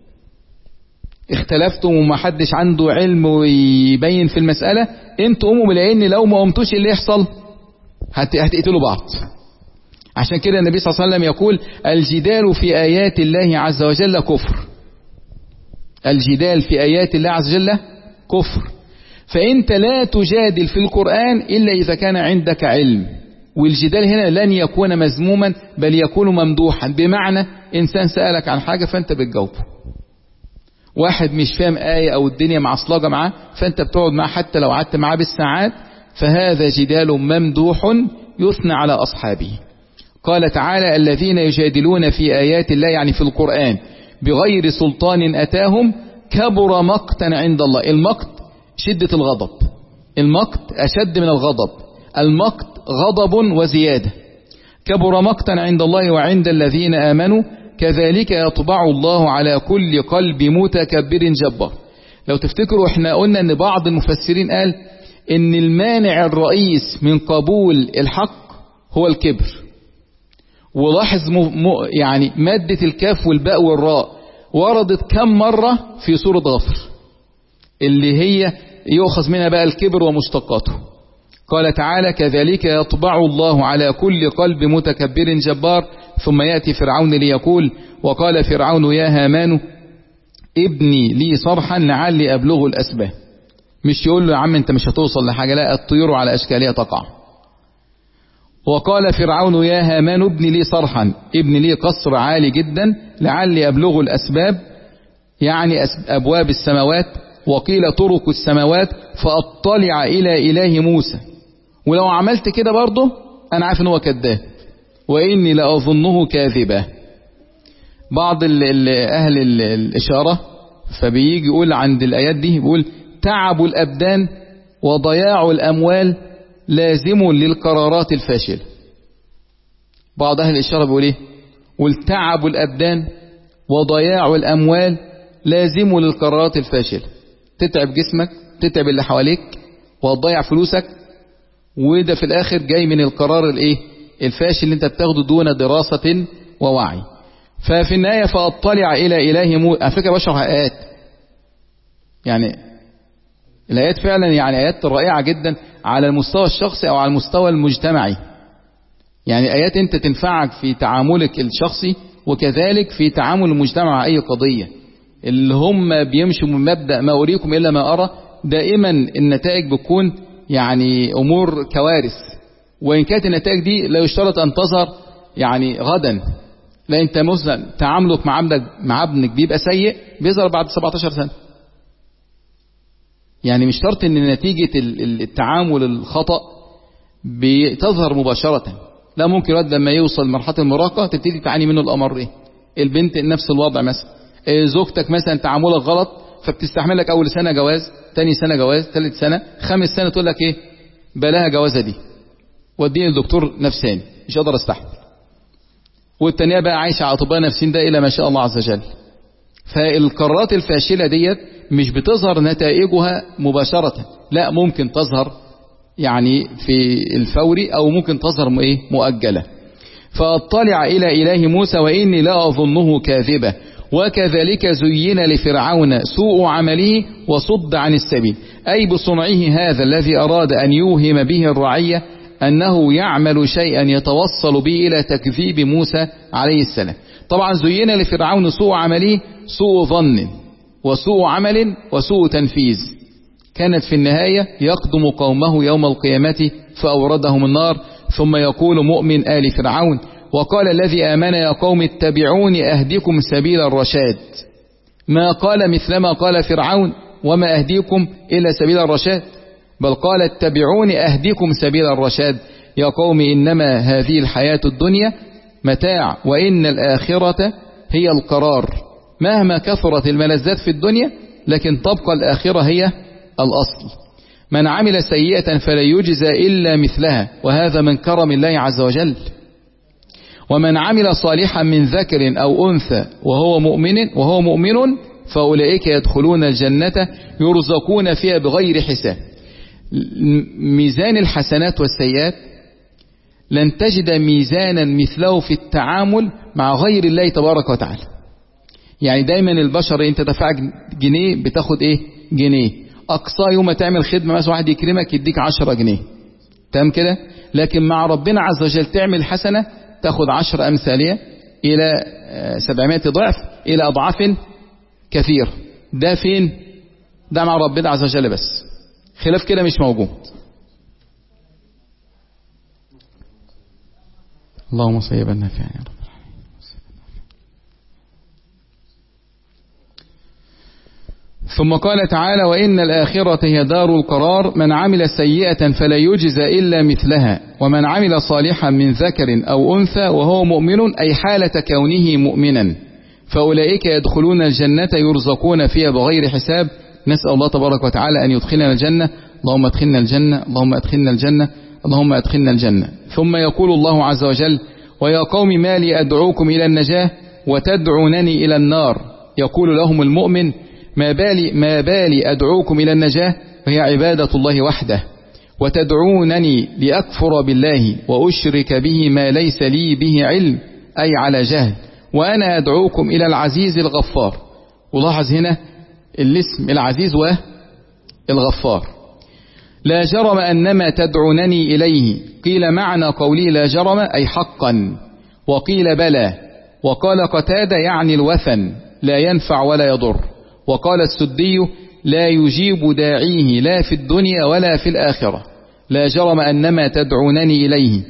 اختلفتم وما حدش عنده علم ويبين في المسألة، انتوا قوموا، لأن لو ما قمتوش اللي يحصل هتقتلوا بعض. عشان كده النبي صلى الله عليه وسلم يقول الجدال في آيات الله عز وجل كفر. الجدال في آيات الله عز وجل كفر. فأنت لا تجادل في القرآن إلا إذا كان عندك علم، والجدال هنا لن يكون مذموما بل يكون ممدوحا، بمعنى إنسان سألك عن حاجة فأنت بتجاوبه. واحد مش فاهم آية أو الدنيا معصلجة معاه فأنت بتقعد معاه حتى لو قعدت معاه بالساعات، فهذا جدال ممدوح يثنى على أصحابه. قال تعالى الذين يجادلون في آيات الله يعني في القرآن بغير سلطان أتاهم كبر مقتا عند الله. المقت شدة الغضب، المقت أشد من الغضب، المقت غضب وزيادة. كبر مقتا عند الله وعند الذين آمنوا كذلك يطبع الله على كل قلب متكبر جبار. لو تفتكروا احنا قلنا ان بعض المفسرين قال ان المانع الرئيس من قبول الحق هو الكبر. ولاحظ م... م... يعني مادة الكاف والباء والراء وردت كم مرة في سورة غفر اللي هي يؤخذ منها بقى الكبر ومشتقاته. قال تعالى كذلك يطبع الله على كل قلب متكبر جبار. ثم يأتي فرعون ليقول وقال فرعون يا هامان ابني لي صرحا لعلي أبلغ الأسباب. مش يقول له يا عم انت مش هتوصل لحاجة، لا، الطيور على أشكالها تقع. وقال فرعون يا هامان ابني لي صرحا، ابني لي قصر عالي جدا لعلي أبلغ الأسباب، يعني أبواب السماوات، وقيل طرق السماوات، فأطلع إلى إله موسى. ولو عملت كده برضه أنا عارف إن هو كذاب، وإني لأظنه كاذبا. بعض ال ال أهل ال الإشارة فبيجي يقول عند الآيات دي، بيقول تعب الأبدان وضياع الأموال لازم للقرارات الفاشلة. بعض أهل الإشارة بيقول إيه؟ والتعب الأبدان وضياع الأموال لازم للقرارات الفاشلة. تتعب جسمك، تتعب اللي حواليك، وتضيع فلوسك، وده في الآخر جاي من القرار الإيه؟ الفاشل اللي انت بتاخده دون دراسة ووعي. ففي النهاية فأطلع إلى إله موسى. على فكرة بشرح آيات، يعني الآيات فعلا يعني آيات رائعة جدا على المستوى الشخصي أو على المستوى المجتمعي. يعني آيات انت تنفعك في تعاملك الشخصي، وكذلك في تعامل المجتمع مع أي قضية. اللي هم بيمشوا من مبدأ ما أريكم إلا ما أرى، دائما النتائج بتكون يعني أمور كوارث. وإن كانت النتائج دي لا يشترط أن تظهر يعني غدا، لا، انت مثلا تعاملك مع ابنك مع ابنك بيبقى سيء، بيظهر بعد سبعتاشر سنة. يعني مش شرط ان نتيجة التعامل الخطأ بتظهر مباشرة، لا، ممكن الواد لما يوصل مرحلة المراهقة تبتدي تعاني منه الأمر. ايه البنت نفس الوضع، مثلا إيه زوجتك مثلا تعاملك غلط، فبتستحملك أول سنة جواز، تاني سنة جواز، ثالث سنة، خامس سنة تقول لك ايه بلاها جوازة دي، وديني الدكتور نفساني مش قادر استحمل. والتانية بقى عايشة على أطباء نفسين ده إلى ما شاء الله عز وجل. فالقرارات الفاشلة ديت مش بتظهر نتائجها مباشرة، لا، ممكن تظهر يعني في الفوري، أو ممكن تظهر إيه مؤجلة. فاطلع إلى إله موسى وإني لا أظنه كاذبا. وكذلك زين لفرعون سوء عمله وصد عن السبيل، أي بصنعه هذا الذي أراد أن يوهم به الرعية أنه يعمل شيئا يتوصل به إلى تكذيب موسى عليه السلام. طبعا زين لفرعون سوء عمله، سوء ظن وسوء عمل وسوء تنفيذ، كانت في النهاية يقدم قومه يوم القيامة فأوردهم النار. ثم يقول مؤمن آل فرعون وقال الذي آمن يا قوم اتبعوني أهدكم سبيل الرشاد، ما قال مثلما قال فرعون وما أهديكم إلا سبيل الرشاد، بل قال اتبعوني أهدكم سبيل الرشاد. يا قوم إنما هذه الحياة الدنيا متاع وإن الآخرة هي القرار. مهما كثرت الملذات في الدنيا لكن تبقى الآخرة هي الأصل. من عمل سيئة فلا يجزى إلا مثلها، وهذا من كرم الله عز وجل. ومن عمل صالحا من ذكر أو أنثى وهو مؤمن وهو مؤمن فأولئك يدخلون الجنة يرزقون فيها بغير حساب. ميزان الحسنات والسيئات لن تجد ميزانا مثله في التعامل مع غير الله تبارك وتعالى. يعني دايما البشر انت دفعك جنيه بتاخد ايه جنيه، اقصى يوم تعمل خدمة مثلا واحد يكرمك يديك عشرة جنيه، تمام كده. لكن مع ربنا عز وجل تعمل حسنة تاخد عشر امثالية الى سبعمائة ضعف الى اضعاف كثير. ده فين؟ ده مع ربنا عز وجل بس، خلاف كده مش موجود. اللهم صيبا نافعا يا رب. ثم قال تعالى وإن الآخرة هي دار القرار. من عمل سيئة فلا يجزى إلا مثلها، ومن عمل صالحا من ذكر أو أنثى وهو مؤمن، أي حالة كونه مؤمنا، فأولئك يدخلون الجنة يرزقون فيها بغير حساب. نسأل الله تبارك وتعالى أن يدخلنا الجنة. اللهم ادخلنا الجنة، اللهم ادخلنا الجنة، اللهم ادخلنا الجنة. ثم يقول الله عز وجل ويا قوم ما لي أدعوكم إلى النجاة وتدعونني إلى النار. يقول لهم المؤمن ما بالي, ما بالي أدعوكم إلى النجاة وهي عبادة الله وحده، وتدعونني لأكفر بالله وأشرك به ما ليس لي به علم، أي على جهل، وأنا أدعوكم إلى العزيز الغفار. ولاحظ هنا الاسم العزيز والغفار. لا جرم أنما تدعونني إليه، قيل معنى قولي لا جرم أي حقا، وقيل بلى. وقال قتادة يعني الوثن لا ينفع ولا يضر. وقال السدي لا يجيب داعيه لا في الدنيا ولا في الآخرة، لا جرم أنما تدعونني إليه.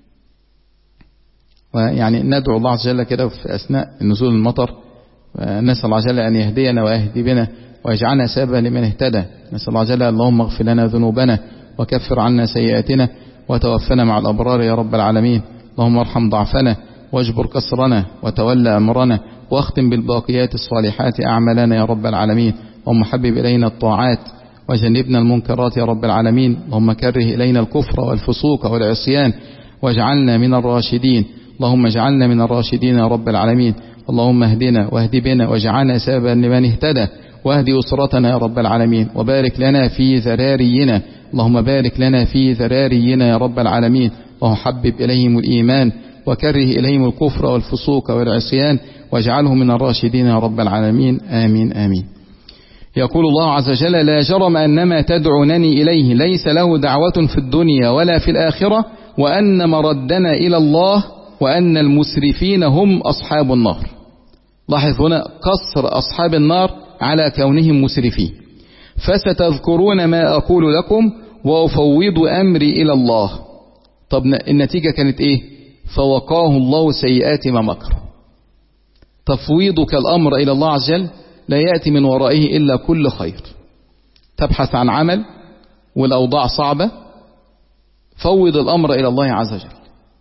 ويعني ندعو الله عز وجل كده في أثناء نزول المطر، نسأل الله عز وجل أن يهدينا ويهدي بنا ويجعلنا سببا لمن اهتدى. نسأل الله عز وجل اللهم اغفر لنا ذنوبنا وكفر عنا سيئاتنا وتوفنا مع الأبرار يا رب العالمين. اللهم ارحم ضعفنا واجبر كسرنا وتولى أمرنا واختم بالباقيات الصالحات أعمالنا يا رب العالمين. اللهم حبب إلينا الطاعات وجنبنا المنكرات يا رب العالمين. اللهم كره إلينا الكفر والفسوق والعصيان واجعلنا من الراشدين. اللهم اجعلنا من الراشدين يا رب العالمين. اللهم اهدنا واهد بنا واجعلنا سببا لمن اهتدى واهدي أسرتنا يا رب العالمين. وبارك لنا في ذرارينا، اللهم بارك لنا في ذرارينا يا رب العالمين. اللهم حبب إليهم الإيمان وكره إليهم الكفر والفسوق والعصيان واجعلهم من الراشدين يا رب العالمين. آمين آمين. يقول الله عز وجل لا جرم أنما تدعونني إليه ليس له دعوة في الدنيا ولا في الآخرة وأن مردنا إلى الله وأن المسرفين هم أصحاب النار. لاحظ هنا قصر أصحاب النار على كونهم مسرفين. فستذكرون ما أقول لكم وأفوض أمري إلى الله. طب النتيجة كانت إيه؟ فوقاه الله سيئات ما مكر. تفويضك الأمر إلى الله عز وجل لا يأتي من ورائه إلا كل خير. تبحث عن عمل والأوضاع صعبة، فوض الأمر إلى الله عز وجل.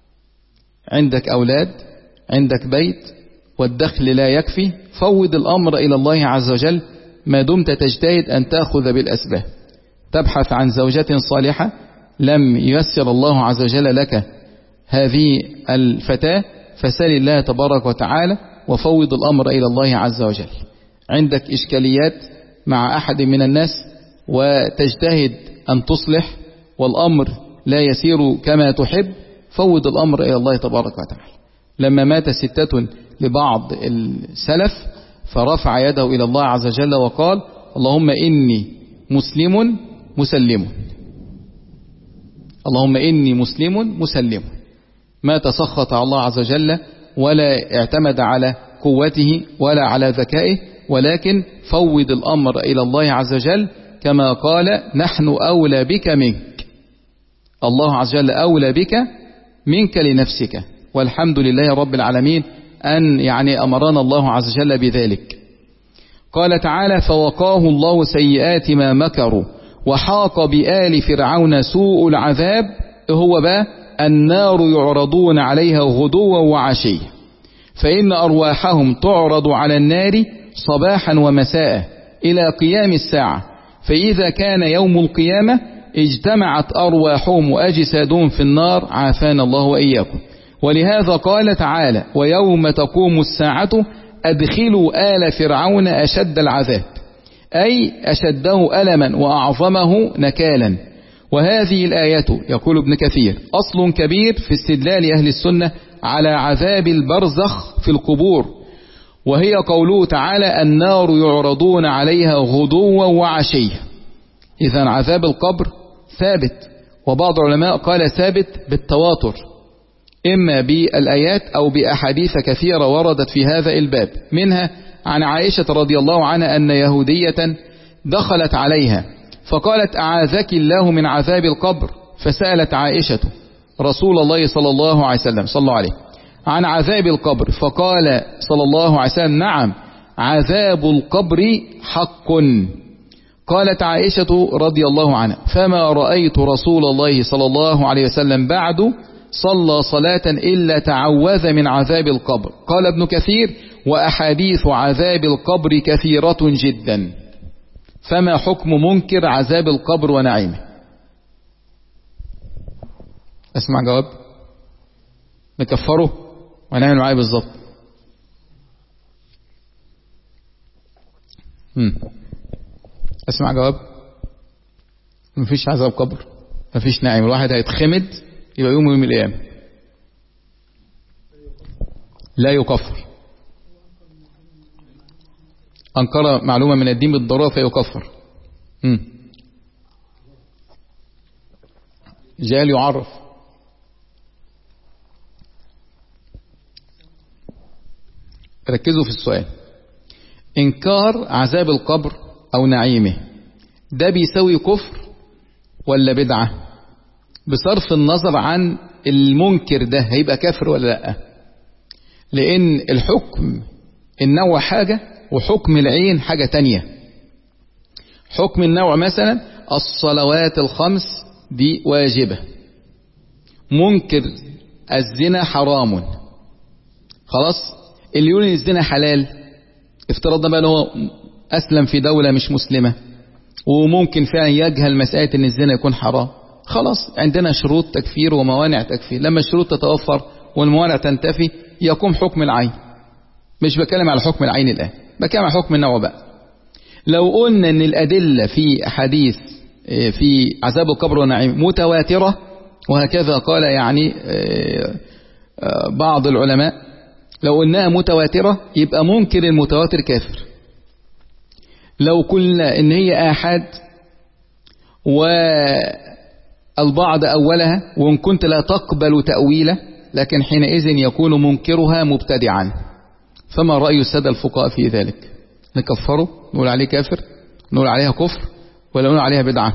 عندك أولاد، عندك بيت والدخل لا يكفي، فوض الأمر إلى الله عز وجل ما دمت تجتهد أن تأخذ بالأسباب. تبحث عن زوجة صالحة لم ييسر الله عز وجل لك هذه الفتاة، فسل الله تبارك وتعالى وفوض الأمر إلى الله عز وجل. عندك إشكاليات مع أحد من الناس وتجتهد أن تصلح والأمر لا يسير كما تحب، فوض الأمر إلى الله تبارك وتعالى. لما مات ستة لبعض السلف فرفع يده إلى الله عز وجل وقال اللهم إني مسلم مسلم، اللهم إني مسلم مسلم. ما تسخط على الله عز وجل ولا اعتمد على قوته ولا على ذكائه، ولكن فوض الأمر إلى الله عز وجل كما قال نحن أولى بك منك. الله عز وجل أولى بك منك لنفسك، والحمد لله رب العالمين أن يعني أمرنا الله عز وجل بذلك. قال تعالى فوقاه الله سيئات ما مكروا وحاق بآل فرعون سوء العذاب. هو بقى النار يعرضون عليها غدوا وعشيا، فإن أرواحهم تعرض على النار صباحا ومساء إلى قيام الساعة، فإذا كان يوم القيامة اجتمعت أرواحهم وأجسادهم في النار عافانا الله وإياكم. ولهذا قال تعالى ويوم تقوم الساعة أدخلوا آل فرعون أشد العذاب، أي أشده ألما وأعظمه نكالا. وهذه الآية يقول ابن كثير أصل كبير في استدلال أهل السنة على عذاب البرزخ في القبور، وهي قوله تعالى النار يعرضون عليها غدوا وعشيا. إذن عذاب القبر ثابت، وبعض العلماء قال ثابت بالتواتر، إما بالآيات أو بأحاديث كثيرة وردت في هذا الباب. منها عن عائشة رضي الله عنها أن يهودية دخلت عليها فقالت أعاذك الله من عذاب القبر، فسألت عائشة رسول الله صلى الله عليه وسلم صلى الله عليه عن عذاب القبر، فقال صلى الله عليه وسلم نعم عذاب القبر حق. قالت عائشة رضي الله عنها فما رأيت رسول الله صلى الله عليه وسلم بعد صلى صلاة إلا تعوذ من عذاب القبر. قال ابن كثير وأحاديث عذاب القبر كثيرة جدا، فما حكم منكر عذاب القبر ونعيمه؟ اسمع جواب، نكفره ونعمل معايا بالظبط. اسمع جواب، مفيش عذاب قبر، مفيش نعيم، الواحد هيتخمد يبقى يوم يوم القيامة، لا يكفر. أنكر معلومة من الدين بالضرورة فيكفر. مم. جاهل يعرف. ركزوا في السؤال. إنكار عذاب القبر أو نعيمه ده بيسوي كفر ولا بدعة؟ بصرف النظر عن المنكر ده هيبقى كافر ولا لا؟ لأن الحكم النوع حاجة وحكم العين حاجة تانية. حكم النوع مثلا الصلوات الخمس دي واجبة، منكر الزنا حرام، خلاص. اللي يقول ان الزنا حلال افترضنا بقى هو أسلم في دولة مش مسلمة وممكن فعلا يجهل مسألة ان الزنا يكون حرام، خلاص عندنا شروط تكفير وموانع تكفير، لما الشروط تتوفر والموانع تنتفي يقوم حكم العين. مش بكلم على حكم العين الآن، بكلم على حكم النوع بقى. لو قلنا ان الأدلة في حديث في عذاب القبر ونعيم متواترة، وهكذا قال يعني بعض العلماء، لو قلناها متواترة يبقى منكر المتواتر كافر. لو قلنا ان هي آحاد والبعض أولها وإن كنت لا تقبل تأويله، لكن حينئذ يكون منكرها مبتدعا. فما رأي السادة الفقهاء في ذلك؟ نكفره؟ نقول عليه كافر؟ نقول عليها كفر؟ ولا نقول عليها بدعة؟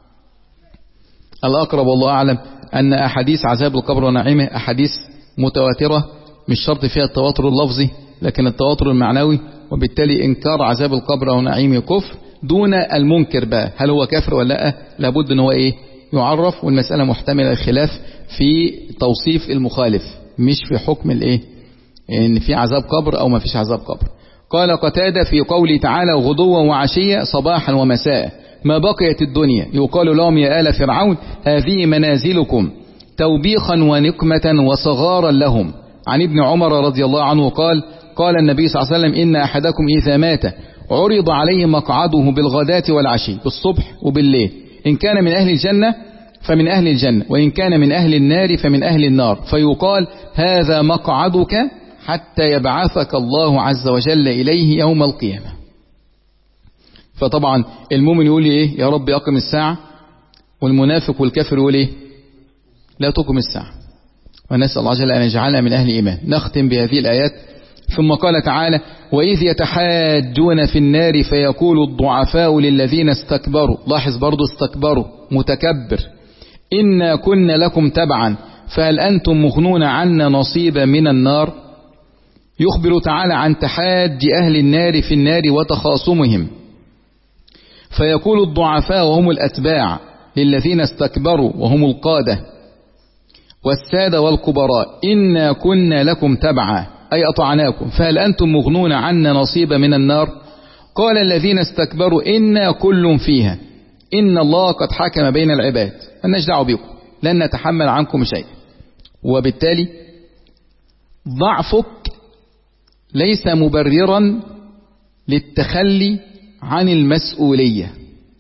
الأقرب والله أعلم أن أحاديث عذاب القبر ونعيمه أحاديث متواترة، مش شرط فيها التواتر اللفظي لكن التواتر المعنوي، وبالتالي إنكار عذاب القبر ونعيمه كفر دون المنكر. بقى هل هو كافر ولا لا؟ لابد أن هو إيه؟ يعرف، والمسألة محتملة الخلاف في توصيف المخالف مش في حكم الإيه؟ إن في عذاب قبر أو ما فيش عذاب قبر. قال قتادة في قوله تعالى غدوا وعشية صباحا ومساء ما بقيت الدنيا يقال لهم يا آل فرعون هذه منازلكم توبيخا ونقمة وصغارا لهم. عن ابن عمر رضي الله عنه قال قال النبي صلى الله عليه وسلم إن أحدكم إذا مات عرض عليه مقعده بالغداة والعشي، بالصبح وبالليل، إن كان من أهل الجنة فمن أهل الجنة وإن كان من أهل النار فمن أهل النار، فيقال هذا مقعدك حتى يبعثك الله عز وجل إليه يوم القيامة. فطبعا المؤمن يقول إيه؟ يا رب أقم الساعة، والمنافق والكافر يقول إيه؟ لا تقم الساعة. ونسأل الله جل أن يجعلنا من أهل إيمان. نختم بهذه الآيات. ثم قال تعالى وإذ يتحاجون في النار فيقول الضعفاء للذين استكبروا، لاحظ برضو استكبروا متكبر، إنا كنا لكم تبعا فهل أنتم مغنون عنا نصيبا من النار. يخبر تعالى عن تحاج أهل النار في النار وتخاصمهم، فيقول الضعفاء وهم الأتباع للذين استكبروا وهم القادة والسادة والكبراء إنا كنا لكم تبعا أي أطعناكم فهل أنتم مغنون عنا نصيبا من النار. قال الذين استكبروا إنا كل فيها إن الله قد حكم بين العباد مالناش دعوة بكم لن نتحمل عنكم شيء. وبالتالي ضعفك ليس مبررا للتخلي عن المسؤولية.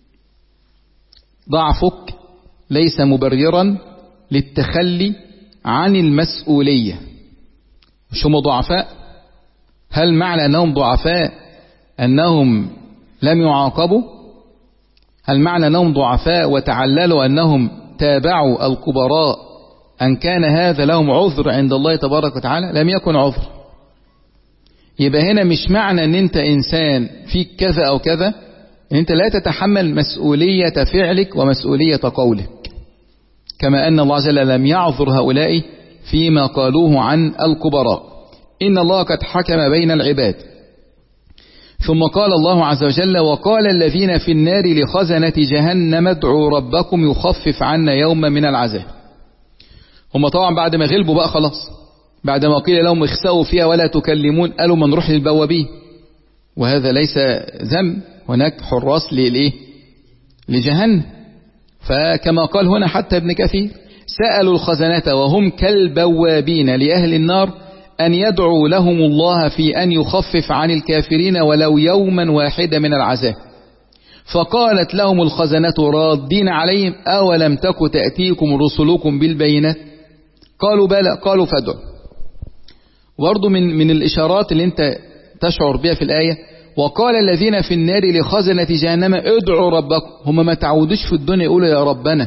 ضعفك ليس مبررا للتخلي عن المسؤولية. مش هم ضعفاء؟ هل معنى أنهم ضعفاء أنهم لم يعاقبوا؟ هل معنى أنهم ضعفاء وتعللوا أنهم تابعوا الكبراء أن كان هذا لهم عذر عند الله تبارك وتعالى؟ لم يكن عذر. يبقى هنا مش معنى أن أنت إنسان فيك كذا أو كذا أن أنت لا تتحمل مسؤولية فعلك ومسؤولية قولك، كما أن الله جل لم يعذر هؤلاء فيما قالوه عن الكبراء. إن الله قد حكم بين العباد. ثم قال الله عز وجل وقال الذين في النار لخزنة جهنم ادعوا ربكم يخفف عنا يوما من العذاب. هم طبعا بعد ما غلبوا بقى خلاص، بعد ما قيل لهم اخسأوا فيها ولا تكلمون قالوا ما نروح للبوابين، وهذا ليس ذنب، هناك حراس للإيه؟ لجهنم. فكما قال هنا حتى ابن كثير سألوا الخزنة وهم كالبوابين لأهل النار أن يدعوا لهم الله في أن يخفف عن الكافرين ولو يوما واحدا من العذاب، فقالت لهم الخزنة رادين عليهم أولم تك تأتيكم رسلكم بالبينات قالوا بلى قالوا فادعوا. برضو من, من الإشارات اللي انت تشعر بها في الآية وقال الذين في النار لخزنة جهنم ادعوا ربكم. هم ما تعودوش في الدنيا يقولوا يا ربنا،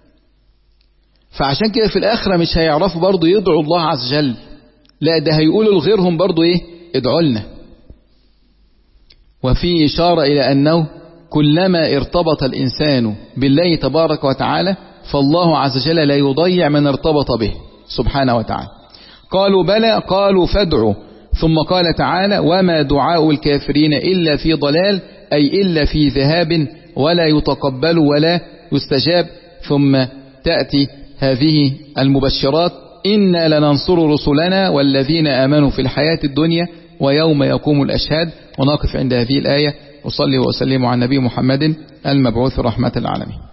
فعشان كده في الآخرة مش هيعرفوا برضو يدعوا الله عز وجل، لا ده هيقولوا لغيرهم برضو ايه؟ ادعوا لنا. وفي إشارة إلى أنه كلما ارتبط الإنسان بالله تبارك وتعالى فالله عز وجل لا يضيع من ارتبط به سبحانه وتعالى. قالوا بلى، قالوا فادعوا. ثم قال تعالى وما دعاء الكافرين إلا في ضلال، أي إلا في ذهاب ولا يتقبل ولا يستجاب. ثم تأتي هذه المبشرات إنا لننصر رسلنا والذين آمنوا في الحياة الدنيا ويوم يقوم الأشهاد. ونقف عند هذه الآية. أصلي وأسلم على النبي محمد المبعوث رحمة العالمين.